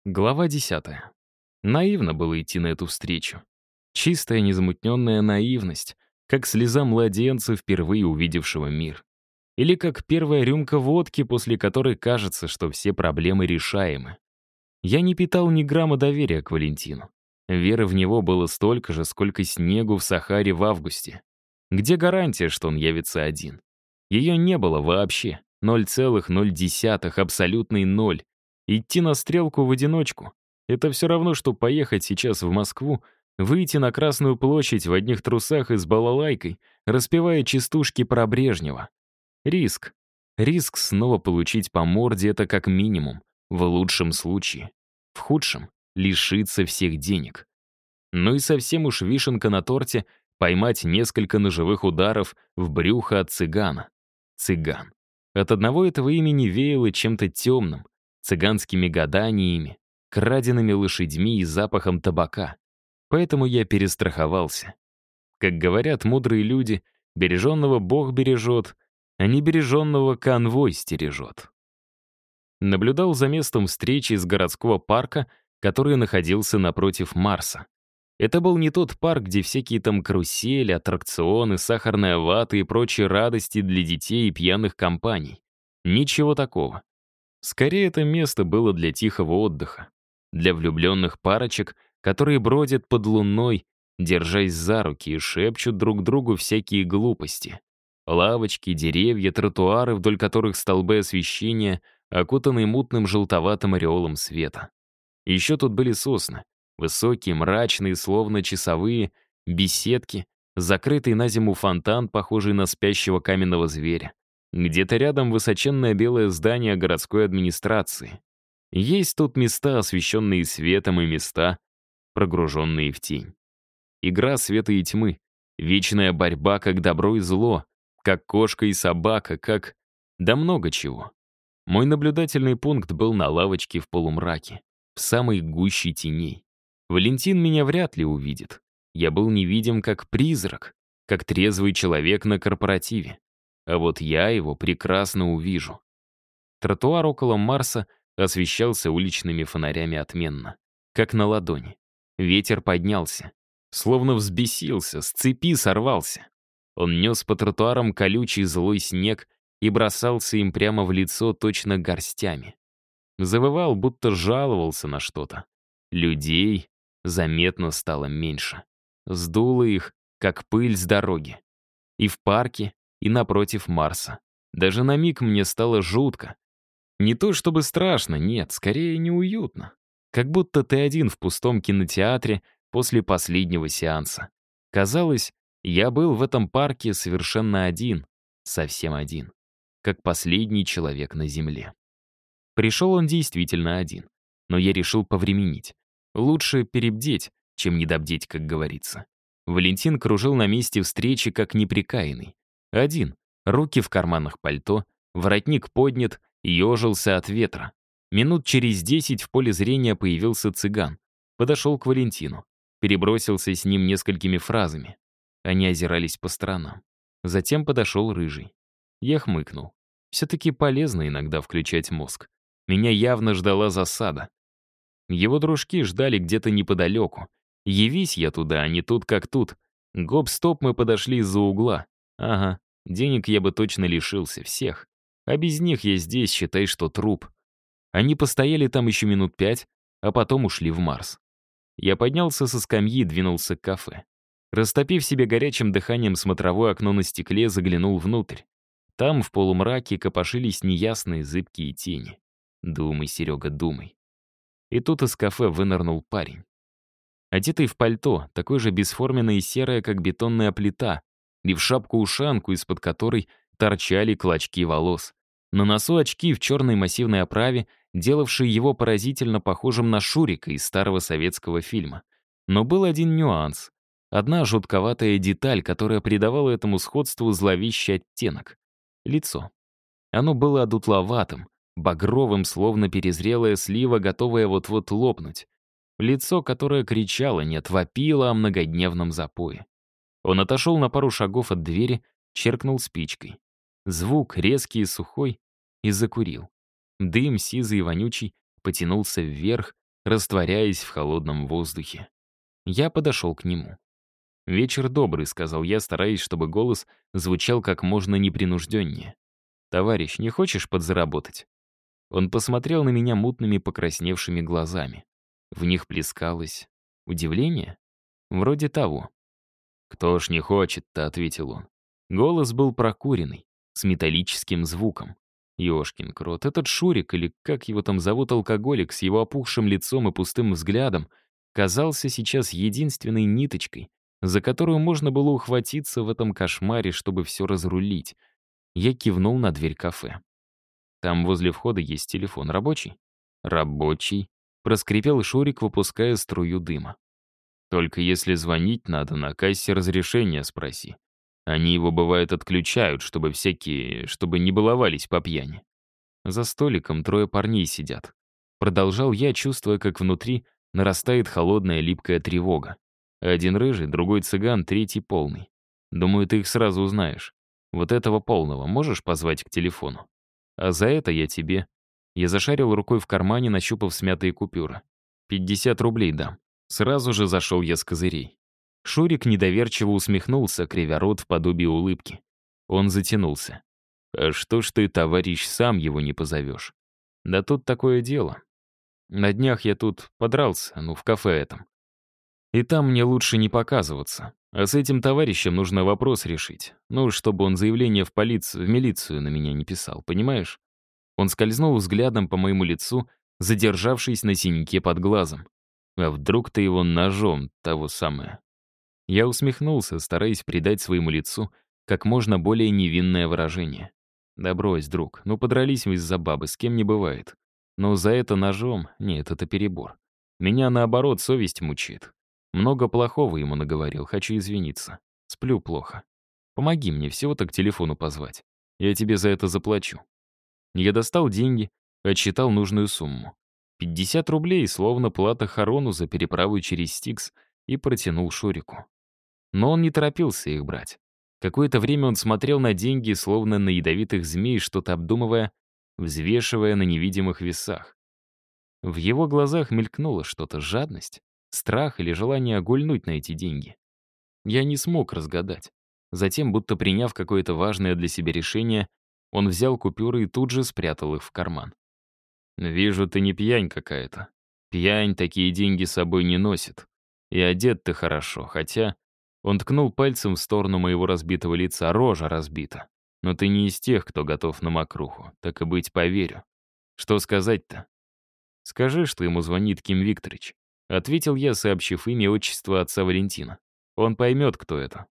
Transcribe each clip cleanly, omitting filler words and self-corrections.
Глава 10. Наивно было идти на эту встречу. Чистая, незамутненная наивность, как слеза младенца, впервые увидевшего мир. Или как первая рюмка водки, после которой кажется, что все проблемы решаемы. Я не питал ни грамма доверия к Валентину. Веры в него было столько же, сколько снегу в Сахаре в августе. Где гарантия, что он явится один? Ее не было вообще. 0,0, абсолютный ноль. Идти на стрелку в одиночку — это все равно, что поехать сейчас в Москву, выйти на Красную площадь в одних трусах и с балалайкой, распевая частушки про Брежнева. Риск. Риск снова получить по морде — это как минимум, в лучшем случае. В худшем — лишиться всех денег. Ну и совсем уж вишенка на торте — поймать несколько ножевых ударов в брюхо от цыгана. Цыган. От одного этого имени веяло чем-то темным, цыганскими гаданиями, краденными лошадьми и запахом табака. Поэтому я перестраховался. Как говорят мудрые люди, береженного Бог бережет, а небереженного конвой стережет. Наблюдал за местом встречи из городского парка, который находился напротив Марса. Это был не тот парк, где всякие там карусели, аттракционы, сахарная вата и прочие радости для детей и пьяных компаний. Ничего такого. Скорее, это место было для тихого отдыха. Для влюбленных парочек, которые бродят под луной, держась за руки и шепчут друг другу всякие глупости. Лавочки, деревья, тротуары, вдоль которых столбы освещения, окутанные мутным желтоватым ореолом света. Еще тут были сосны. Высокие, мрачные, словно часовые, беседки, закрытый на зиму фонтан, похожий на спящего каменного зверя. Где-то рядом высоченное белое здание городской администрации. Есть тут места, освещенные светом, и места, прогруженные в тень. Игра света и тьмы, вечная борьба, как добро и зло, как кошка и собака, как... да много чего. Мой наблюдательный пункт был на лавочке в полумраке, в самой гуще теней. Валентин меня вряд ли увидит. Я был невидим как призрак, как трезвый человек на корпоративе. А вот я его прекрасно увижу. Тротуар около Марса освещался уличными фонарями отменно, как на ладони. Ветер поднялся, словно взбесился, с цепи сорвался. Он нес по тротуарам колючий злой снег и бросался им прямо в лицо точно горстями. Завывал, будто жаловался на что-то. Людей заметно стало меньше. Сдуло их, как пыль с дороги. И в парке, и напротив Марса. Даже на миг мне стало жутко. Не то чтобы страшно, нет, скорее неуютно. Как будто ты один в пустом кинотеатре после последнего сеанса. Казалось, я был в этом парке совершенно один, совсем один, как последний человек на Земле. Пришел он действительно один, но я решил повременить. Лучше перебдеть, чем недобдеть, как говорится. Валентин кружил на месте встречи, как неприкаянный. Один, руки в карманах пальто, воротник поднят, ежился от ветра. Минут через 10 в поле зрения появился цыган. Подошел к Валентину. Перебросился с ним несколькими фразами. Они озирались по сторонам. Затем подошел рыжий. Я хмыкнул. Все-таки полезно иногда включать мозг. Меня явно ждала засада. Его дружки ждали где-то неподалеку. Явись я туда, а не тут как тут. Гоп-стоп, мы подошли из-за угла. Ага, денег я бы точно лишился, всех. А без них я здесь, считай, что труп. Они постояли там еще минут 5, а потом ушли в Марс. Я поднялся со скамьи и двинулся к кафе. Растопив себе горячим дыханием смотровое окно на стекле, заглянул внутрь. Там в полумраке копошились неясные зыбкие тени. Думай, Серега, думай. И тут из кафе вынырнул парень. Одетый в пальто, такое же бесформенное и серое, как бетонная плита, и в шапку-ушанку, из-под которой торчали клочки волос. На носу очки в черной массивной оправе, делавшие его поразительно похожим на Шурика из старого советского фильма. Но был один нюанс. Одна жутковатая деталь, которая придавала этому сходству зловещий оттенок. Лицо. Оно было одутловатым, багровым, словно перезрелая слива, готовая вот-вот лопнуть. Лицо, которое кричало, нет, вопило о многодневном запое. Он отошел на пару шагов от двери, черкнул спичкой. Звук, резкий и сухой, и закурил. Дым, сизый и вонючий, потянулся вверх, растворяясь в холодном воздухе. Я подошел к нему. «Вечер добрый», — сказал я, стараясь, чтобы голос звучал как можно непринужденнее. «Товарищ, не хочешь подзаработать?» Он посмотрел на меня мутными покрасневшими глазами. В них плескалось удивление? Вроде того. «Кто ж не хочет-то», — ответил он. Голос был прокуренный, с металлическим звуком. Ёшкин крот, этот Шурик, или как его там зовут, алкоголик, с его опухшим лицом и пустым взглядом, казался сейчас единственной ниточкой, за которую можно было ухватиться в этом кошмаре, чтобы все разрулить. Я кивнул на дверь кафе. «Там возле входа есть телефон. Рабочий?» «Рабочий», — проскрипел Шурик, выпуская струю дыма. «Только если звонить надо, на кассе разрешения спроси. Они его, бывает, отключают, чтобы не баловались по пьяни. За столиком 3 парней сидят». Продолжал я, чувствуя, как внутри нарастает холодная липкая тревога. Один рыжий, другой цыган, третий полный. Думаю, ты их сразу узнаешь. Вот этого полного можешь позвать к телефону? А за это я тебе... Я зашарил рукой в кармане, нащупав смятые купюры. 50 рублей дам. Сразу же зашел я с козырей. Шурик недоверчиво усмехнулся, кривя рот в подобии улыбки. Он затянулся. «А что ж ты, товарищ, сам его не позовешь?» «Да тут такое дело. На днях я тут подрался, в кафе этом. И там мне лучше не показываться. А с этим товарищем нужно вопрос решить. Чтобы он заявление в милицию на меня не писал, понимаешь?» Он скользнул взглядом по моему лицу, задержавшись на синяке под глазом. «А вдруг ты его ножом, того самое?» Я усмехнулся, стараясь придать своему лицу как можно более невинное выражение. «Да брось, друг, подрались мы из-за бабы, с кем не бывает. Но за это ножом, нет, это перебор. Меня, наоборот, совесть мучает. Много плохого ему наговорил, хочу извиниться. Сплю плохо. Помоги мне всего-то к телефону позвать. Я тебе за это заплачу». Я достал деньги, отсчитал нужную сумму. 50 рублей, словно плата Харону за переправу через Стикс, и протянул Шурику. Но он не торопился их брать. Какое-то время он смотрел на деньги, словно на ядовитых змей, что-то обдумывая, взвешивая на невидимых весах. В его глазах мелькнуло что-то: жадность, страх или желание огульнуть на эти деньги. Я не смог разгадать. Затем, будто приняв какое-то важное для себя решение, он взял купюры и тут же спрятал их в карман. «Вижу, ты не пьянь какая-то. Пьянь такие деньги с собой не носит. И одет ты хорошо, хотя...» Он ткнул пальцем в сторону моего разбитого лица. «Рожа разбита. Но ты не из тех, кто готов на мокруху. Так и быть, поверю. Что сказать-то?» «Скажи, что ему звонит Ким Викторович», — ответил я, сообщив имя и отчество отца Валентина. «Он поймет, кто это».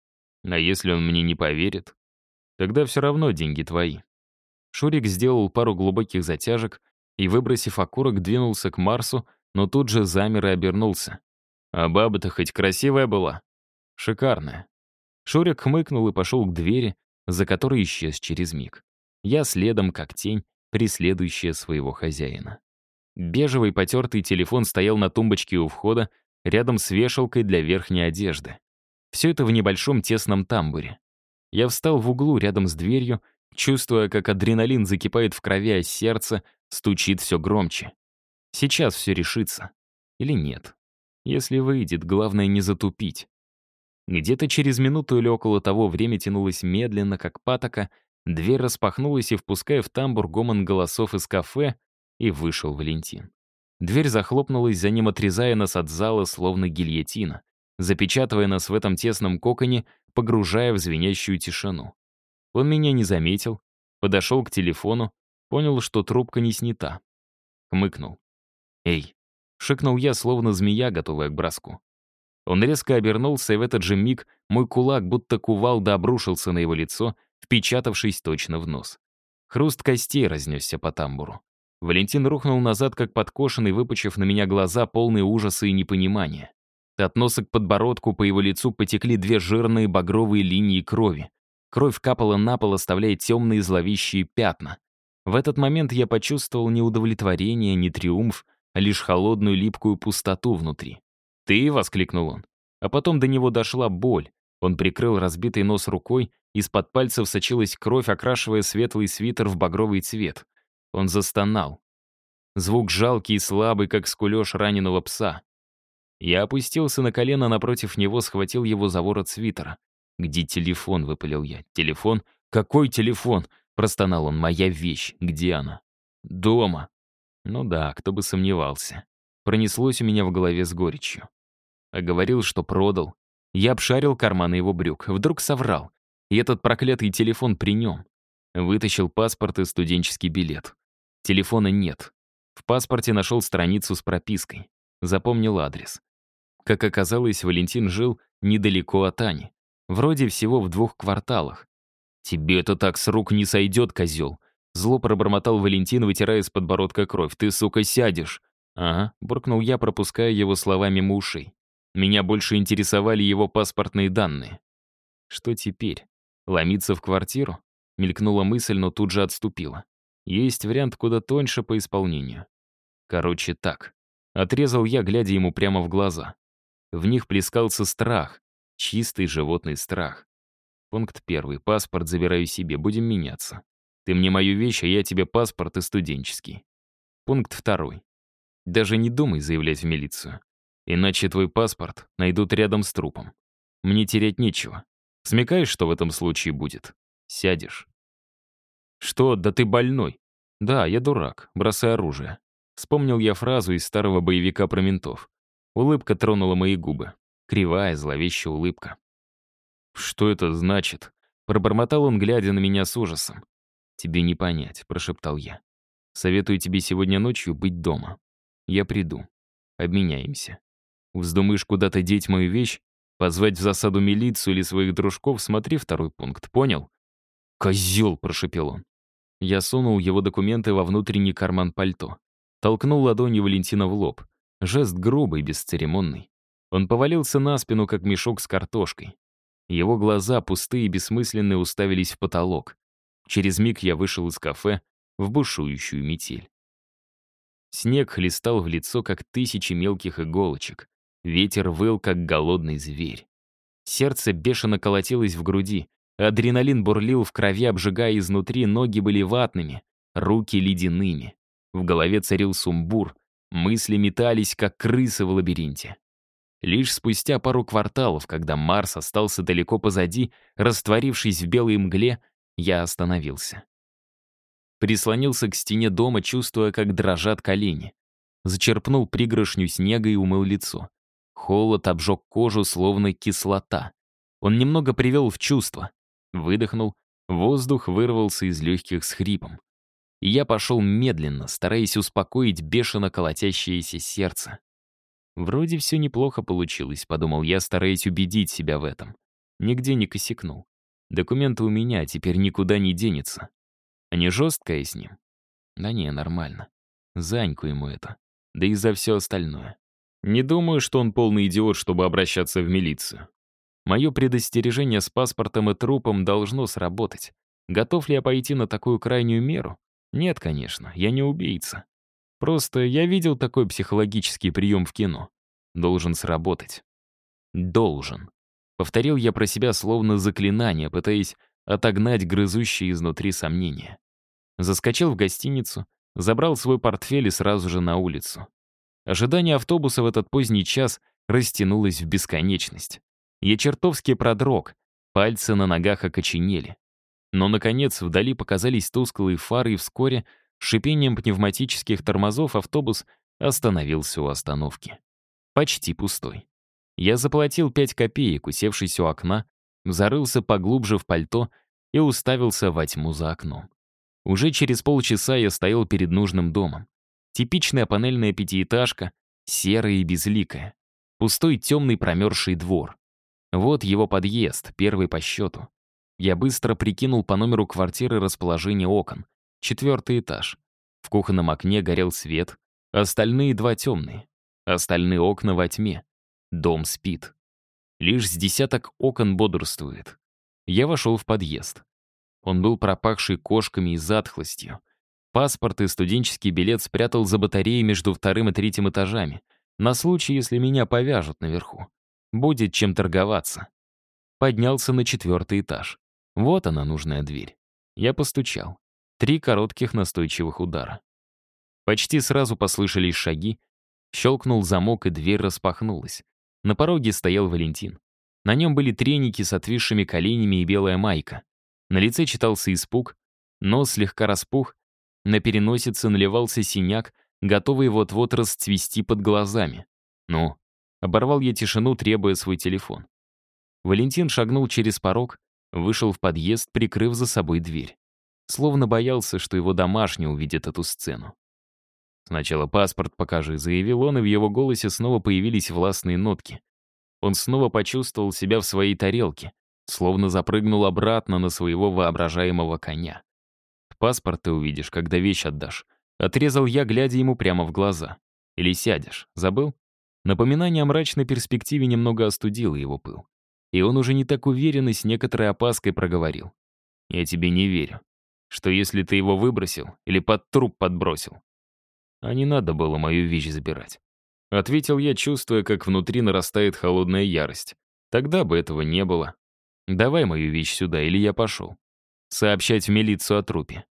«А если он мне не поверит? Тогда все равно деньги твои». Шурик сделал пару глубоких затяжек и, выбросив окурок, двинулся к Марсу, но тут же замер и обернулся. «А баба-то хоть красивая была?» «Шикарная». Шурик хмыкнул и пошел к двери, за которой исчез через миг. Я следом, как тень, преследующая своего хозяина. Бежевый потертый телефон стоял на тумбочке у входа, рядом с вешалкой для верхней одежды. Все это в небольшом тесном тамбуре. Я встал в углу рядом с дверью, чувствуя, как адреналин закипает в крови, а сердце стучит все громче. Сейчас все решится. Или нет? Если выйдет, главное не затупить. Где-то через минуту или около того время тянулось медленно, как патока, дверь распахнулась, и, впуская в тамбур гомон голосов из кафе, и вышел Валентин. Дверь захлопнулась, за ним отрезая нас от зала, словно гильотина, запечатывая нас в этом тесном коконе, погружая в звенящую тишину. Он меня не заметил, подошел к телефону, понял, что трубка не снята. Хмыкнул. «Эй!» — шикнул я, словно змея, готовая к броску. Он резко обернулся, и в этот же миг мой кулак, будто кувалда, обрушился на его лицо, впечатавшись точно в нос. Хруст костей разнесся по тамбуру. Валентин рухнул назад, как подкошенный, выпучив на меня глаза, полные ужаса и непонимания. От носа к подбородку по его лицу потекли 2 жирные багровые линии крови. Кровь капала на пол, оставляя темные зловещие пятна. В этот момент я почувствовал не удовлетворение, не триумф, а лишь холодную липкую пустоту внутри. «Ты?» — воскликнул он. А потом до него дошла боль. Он прикрыл разбитый нос рукой, из-под пальцев сочилась кровь, окрашивая светлый свитер в багровый цвет. Он застонал. Звук жалкий и слабый, как скулёж раненого пса. Я опустился на колено напротив него, схватил его за ворот свитера. «Где телефон?» — выпалил я. «Телефон? Какой телефон?» — простонал он. «Моя вещь. Где она?» «Дома». Ну да, кто бы сомневался. Пронеслось у меня в голове с горечью. А говорил, что продал. Я обшарил карманы его брюк. Вдруг соврал. И этот проклятый телефон при нем. Вытащил паспорт и студенческий билет. Телефона нет. В паспорте нашел страницу с пропиской. Запомнил адрес. Как оказалось, Валентин жил недалеко от Ани. Вроде всего в 2 кварталах. «Тебе это так с рук не сойдет, козел!» Зло пробормотал Валентин, вытирая с подбородка кровь. «Ты, сука, сядешь!» «Ага», — буркнул я, пропуская его слова мимо ушей. Меня больше интересовали его паспортные данные. Что теперь? Ломиться в квартиру? Мелькнула мысль, но тут же отступила. Есть вариант куда тоньше по исполнению. Короче, так. Отрезал я, глядя ему прямо в глаза. В них плескался страх. Чистый животный страх. Пункт 1. Паспорт забираю себе, будем меняться. Ты мне мою вещь, а я тебе паспорт и студенческий. Пункт 2. Даже не думай заявлять в милицию. Иначе твой паспорт найдут рядом с трупом. Мне терять нечего. Смекаешь, что в этом случае будет? Сядешь. Что? Да ты больной. Да, я дурак. Бросай оружие. Вспомнил я фразу из старого боевика про ментов. Улыбка тронула мои губы. Кривая, зловещая улыбка. «Что это значит?» Пробормотал он, глядя на меня с ужасом. «Тебе не понять», — прошептал я. «Советую тебе сегодня ночью быть дома. Я приду. Обменяемся. Вздумаешь куда-то деть мою вещь, позвать в засаду милицию или своих дружков, смотри 2 пункт, понял?» «Козел!» — прошепел он. Я сунул его документы во внутренний карман пальто. Толкнул ладонью Валентина в лоб. Жест грубый, бесцеремонный. Он повалился на спину, как мешок с картошкой. Его глаза, пустые и бессмысленные, уставились в потолок. Через миг я вышел из кафе в бушующую метель. Снег хлестал в лицо, как 1000 мелких иголочек. Ветер выл, как голодный зверь. Сердце бешено колотилось в груди. Адреналин бурлил в крови, обжигая изнутри, ноги были ватными, руки ледяными. В голове царил сумбур, мысли метались, как крысы в лабиринте. Лишь спустя пару кварталов, когда Марс остался далеко позади, растворившись в белой мгле, я остановился. Прислонился к стене дома, чувствуя, как дрожат колени. Зачерпнул пригоршню снега и умыл лицо. Холод обжег кожу, словно кислота. Он немного привел в чувство. Выдохнул, воздух вырвался из легких с хрипом. И я пошел медленно, стараясь успокоить бешено колотящееся сердце. «Вроде все неплохо получилось», — подумал я, стараясь убедить себя в этом. Нигде не косякнул. Документы у меня, теперь никуда не денется. А не жесткая с ним? Да не, нормально. Заньку ему это. Да и за все остальное. Не думаю, что он полный идиот, чтобы обращаться в милицию. Мое предостережение с паспортом и трупом должно сработать. Готов ли я пойти на такую крайнюю меру? Нет, конечно, я не убийца. Просто я видел такой психологический прием в кино. Должен сработать. Должен. Повторил я про себя словно заклинание, пытаясь отогнать грызущие изнутри сомнения. Заскочил в гостиницу, забрал свой портфель и сразу же на улицу. Ожидание автобуса в этот поздний час растянулось в бесконечность. Я чертовски продрог, пальцы на ногах окоченели. Но, наконец, вдали показались тусклые фары, и вскоре, с шипением пневматических тормозов, автобус остановился у остановки. Почти пустой. Я заплатил 5 копеек, усевшись у окна, зарылся поглубже в пальто и уставился во тьму за окном. Уже через полчаса я стоял перед нужным домом. Типичная панельная пятиэтажка, серая и безликая. Пустой темный промерзший двор. Вот его подъезд, первый по счету. Я быстро прикинул по номеру квартиры расположение окон. 4-й этаж. В кухонном окне горел свет, остальные 2 темные. Остальные окна во тьме. Дом спит. Лишь с десяток окон бодрствует. Я вошел в подъезд. Он был пропахший кошками и затхлостью. Паспорт и студенческий билет спрятал за батареей между 2-м и 3-м этажами, на случай, если меня повяжут наверху. Будет чем торговаться. Поднялся на 4-й этаж. Вот она, нужная дверь. Я постучал. 3 коротких настойчивых удара. Почти сразу послышались шаги, щелкнул замок, и дверь распахнулась. На пороге стоял Валентин. На нем были треники с отвисшими коленями и белая майка. На лице читался испуг, нос слегка распух, на переносице наливался синяк, готовый вот-вот расцвести под глазами. «Ну?» — оборвал я тишину, требуя свой телефон. Валентин шагнул через порог, вышел в подъезд, прикрыв за собой дверь. Словно боялся, что его домашний увидит эту сцену. «Сначала паспорт покажи», — заявил он, и в его голосе снова появились властные нотки. Он снова почувствовал себя в своей тарелке, словно запрыгнул обратно на своего воображаемого коня. «Паспорт ты увидишь, когда вещь отдашь», — отрезал я, глядя ему прямо в глаза. «Или сядешь, забыл?» Напоминание о мрачной перспективе немного остудило его пыл. И он уже не так уверенно, с некоторой опаской проговорил. «Я тебе не верю. Что если ты его выбросил или под труп подбросил?» «А не надо было мою вещь забирать». Ответил я, чувствуя, как внутри нарастает холодная ярость. Тогда бы этого не было. «Давай мою вещь сюда, или я пошел. Сообщать в милицию о трупе».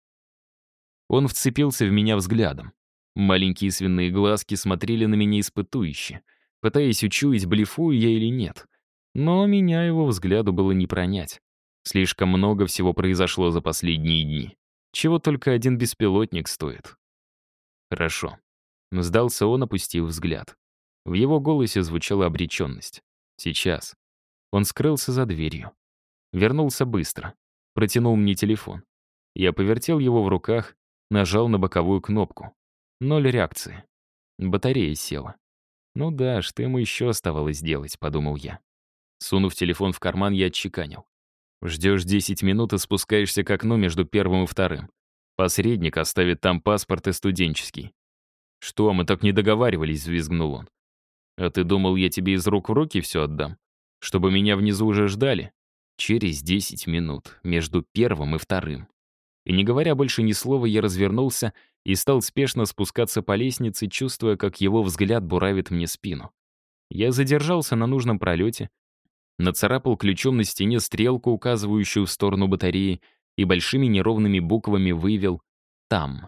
Он вцепился в меня взглядом. Маленькие свиные глазки смотрели на меня испытующе, пытаясь учуять, блефую я или нет. Но меня его взгляду было не пронять. Слишком много всего произошло за последние дни. Чего только один беспилотник стоит. «Хорошо». Сдался он, опустив взгляд. В его голосе звучала обреченность. «Сейчас». Он скрылся за дверью. Вернулся быстро. Протянул мне телефон. Я повертел его в руках, нажал на боковую кнопку. 0 реакции. Батарея села. «Ну да, что ему еще оставалось делать», — подумал я. Сунув телефон в карман, я отчеканил. «Ждешь 10 минут и спускаешься к окну между первым и вторым. Посредник оставит там паспорт и студенческий». «Что, мы так не договаривались?» — взвизгнул он. «А ты думал, я тебе из рук в руки все отдам? Чтобы меня внизу уже ждали?» Через 10 минут, между первым и вторым. И не говоря больше ни слова, я развернулся и стал спешно спускаться по лестнице, чувствуя, как его взгляд буравит мне спину. Я задержался на нужном пролете, нацарапал ключом на стене стрелку, указывающую в сторону батареи, и большими неровными буквами вывел «Там».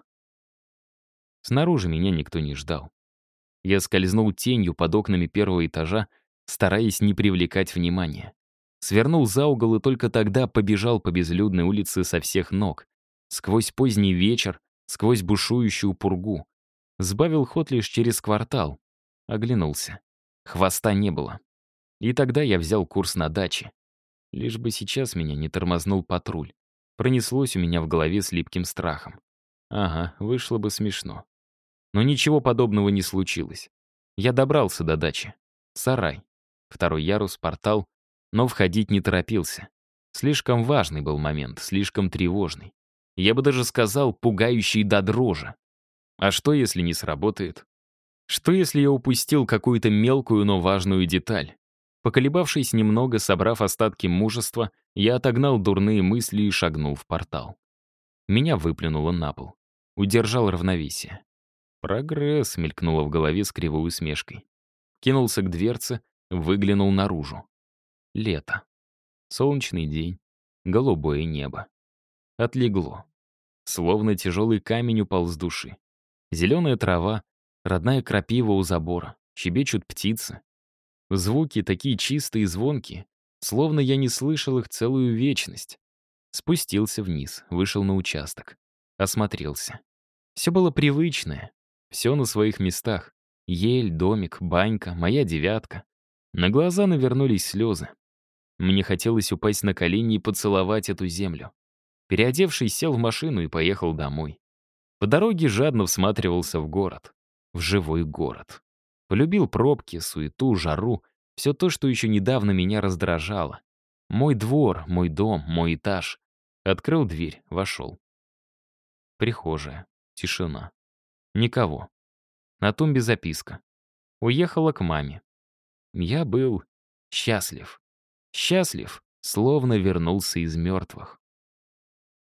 Снаружи меня никто не ждал. Я скользнул тенью под окнами первого этажа, стараясь не привлекать внимания. Свернул за угол и только тогда побежал по безлюдной улице со всех ног. Сквозь поздний вечер, сквозь бушующую пургу. Сбавил ход лишь через квартал. Оглянулся. Хвоста не было. И тогда я взял курс на даче. Лишь бы сейчас меня не тормознул патруль. Пронеслось у меня в голове с липким страхом. Ага, вышло бы смешно. Но ничего подобного не случилось. Я добрался до дачи. Сарай. Второй ярус, портал. Но входить не торопился. Слишком важный был момент, слишком тревожный. Я бы даже сказал, пугающий до дрожи. А что, если не сработает? Что, если я упустил какую-то мелкую, но важную деталь? Поколебавшись немного, собрав остатки мужества, я отогнал дурные мысли и шагнул в портал. Меня выплюнуло на пол. Удержал равновесие. «Прогресс», — мелькнуло в голове с кривой усмешкой. Кинулся к дверце, выглянул наружу. Лето. Солнечный день. Голубое небо. Отлегло. Словно тяжелый камень упал с души. Зеленая трава, родная крапива у забора, щебечут птицы. Звуки такие чистые и звонкие, словно я не слышал их целую вечность. Спустился вниз, вышел на участок. Осмотрелся. Все было привычное. Все на своих местах. Ель, домик, банька, моя девятка. На глаза навернулись слезы. Мне хотелось упасть на колени и поцеловать эту землю. Переодевшись, сел в машину и поехал домой. По дороге жадно всматривался в город. В живой город. Полюбил пробки, суету, жару. Все то, что еще недавно меня раздражало. Мой двор, мой дом, мой этаж. Открыл дверь, вошел. Прихожая. Тишина. Никого. На тумбе записка. Уехала к маме. Я был счастлив. Счастлив, словно вернулся из мертвых.